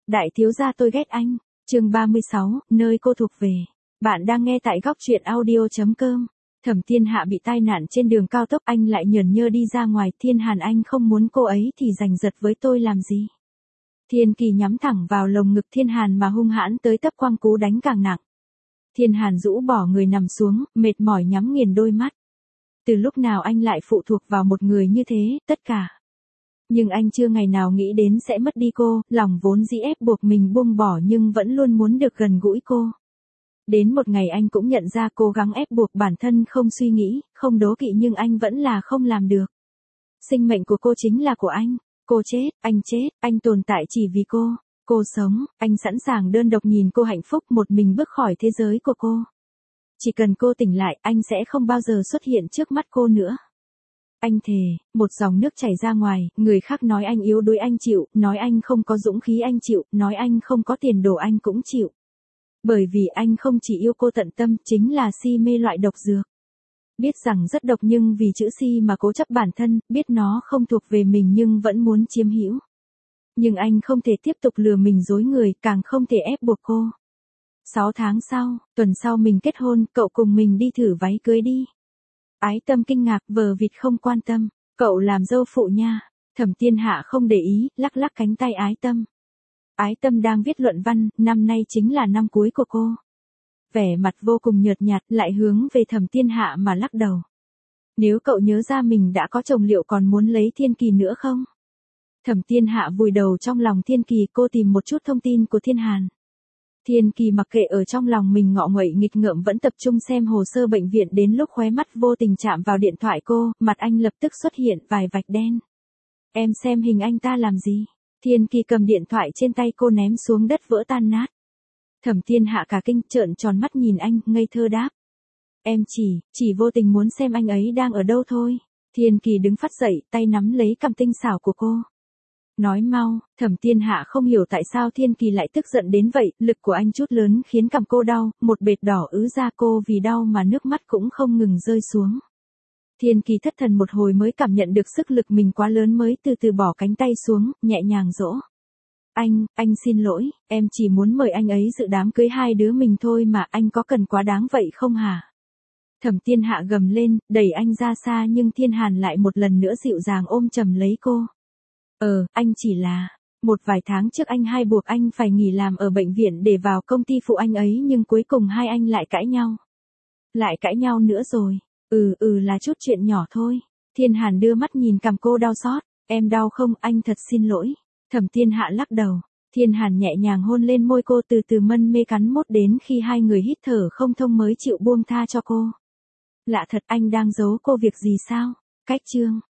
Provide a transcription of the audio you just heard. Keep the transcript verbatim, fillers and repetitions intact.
Đại thiếu gia tôi ghét anh. Chương ba mươi sáu, nơi cô thuộc về. Bạn đang nghe tại góc truyện audio chấm com. Thẩm Thiên Hạ bị tai nạn trên đường cao tốc, anh lại nhởn nhơ đi ra ngoài. Thiên Hàn, anh không muốn cô ấy thì giành giật với tôi làm gì? Thiên Kỳ nhắm thẳng vào lồng ngực Thiên Hàn mà hung hãn tới tấp, quăng cú đánh càng nặng. Thiên Hàn rũ bỏ người nằm xuống, mệt mỏi nhắm nghiền đôi mắt. Từ lúc nào anh lại phụ thuộc vào một người như thế, tất cả. Nhưng anh chưa ngày nào nghĩ đến sẽ mất đi cô, lòng vốn dĩ ép buộc mình buông bỏ nhưng vẫn luôn muốn được gần gũi cô. Đến một ngày anh cũng nhận ra cố gắng ép buộc bản thân không suy nghĩ, không đố kỵ nhưng anh vẫn là không làm được. Sinh mệnh của cô chính là của anh. Cô chết, anh chết, anh tồn tại chỉ vì cô. Cô sống, anh sẵn sàng đơn độc nhìn cô hạnh phúc một mình bước khỏi thế giới của cô. Chỉ cần cô tỉnh lại, anh sẽ không bao giờ xuất hiện trước mắt cô nữa. Anh thề. Một dòng nước chảy ra ngoài, người khác nói anh yếu đuối anh chịu, nói anh không có dũng khí anh chịu, nói anh không có tiền đồ anh cũng chịu. Bởi vì anh không chỉ yêu cô tận tâm, chính là si mê loại độc dược. Biết rằng rất độc nhưng vì chữ si mà cố chấp bản thân, biết nó không thuộc về mình nhưng vẫn muốn chiếm hữu. Nhưng anh không thể tiếp tục lừa mình dối người, càng không thể ép buộc cô. Sáu tháng sau, tuần sau mình kết hôn, cậu cùng mình đi thử váy cưới đi. Ái Tâm kinh ngạc, vờ vịt không quan tâm. Cậu làm dâu phụ nha. Thẩm Thiên Hạ không để ý, lắc lắc cánh tay Ái Tâm. Ái Tâm đang viết luận văn, năm nay chính là năm cuối của cô. Vẻ mặt vô cùng nhợt nhạt, lại hướng về Thẩm Thiên Hạ mà lắc đầu. Nếu cậu nhớ ra mình đã có chồng liệu còn muốn lấy Thiên Kỳ nữa không? Thẩm Thiên Hạ vùi đầu trong lòng Thiên Kỳ, cô tìm một chút thông tin của Thiên Hàn. Thiên Kỳ mặc kệ ở trong lòng mình ngọ nguậy nghịch ngợm vẫn tập trung xem hồ sơ bệnh viện, đến lúc khóe mắt vô tình chạm vào điện thoại cô, mặt anh lập tức xuất hiện vài vạch đen. Em xem hình anh ta làm gì? Thiên Kỳ cầm điện thoại trên tay cô ném xuống đất vỡ tan nát. Thẩm Thiên Hạ cả kinh, trợn tròn mắt nhìn anh, ngây thơ đáp. Em chỉ, chỉ vô tình muốn xem anh ấy đang ở đâu thôi. Thiên Kỳ đứng phát dậy, tay nắm lấy cằm tinh xảo của cô. Nói mau. Thẩm Thiên Hạ không hiểu tại sao Thiên Kỳ lại tức giận đến vậy, lực của anh chút lớn khiến cằm cô đau, một bệt đỏ ứ ra, cô vì đau mà nước mắt cũng không ngừng rơi xuống. Thiên Kỳ thất thần một hồi mới cảm nhận được sức lực mình quá lớn mới từ từ bỏ cánh tay xuống, nhẹ nhàng dỗ. Anh, anh xin lỗi, em chỉ muốn mời anh ấy dự đám cưới hai đứa mình thôi mà, anh có cần quá đáng vậy không hả? Thẩm Thiên Hạ gầm lên, đẩy anh ra xa nhưng Thiên Hàn lại một lần nữa dịu dàng ôm chầm lấy cô. Ờ, anh chỉ là, một vài tháng trước anh hai buộc anh phải nghỉ làm ở bệnh viện để vào công ty phụ anh ấy nhưng cuối cùng hai anh lại cãi nhau. Lại cãi nhau nữa rồi. Ừ ừ là chút chuyện nhỏ thôi. Thiên Hàn đưa mắt nhìn cằm cô đau xót. Em đau không, anh thật xin lỗi. Thẩm Thiên Hạ lắc đầu. Thiên Hàn nhẹ nhàng hôn lên môi cô, từ từ mân mê cắn mốt đến khi hai người hít thở không thông mới chịu buông tha cho cô. Lạ thật, anh đang giấu cô việc gì sao? Cách chương.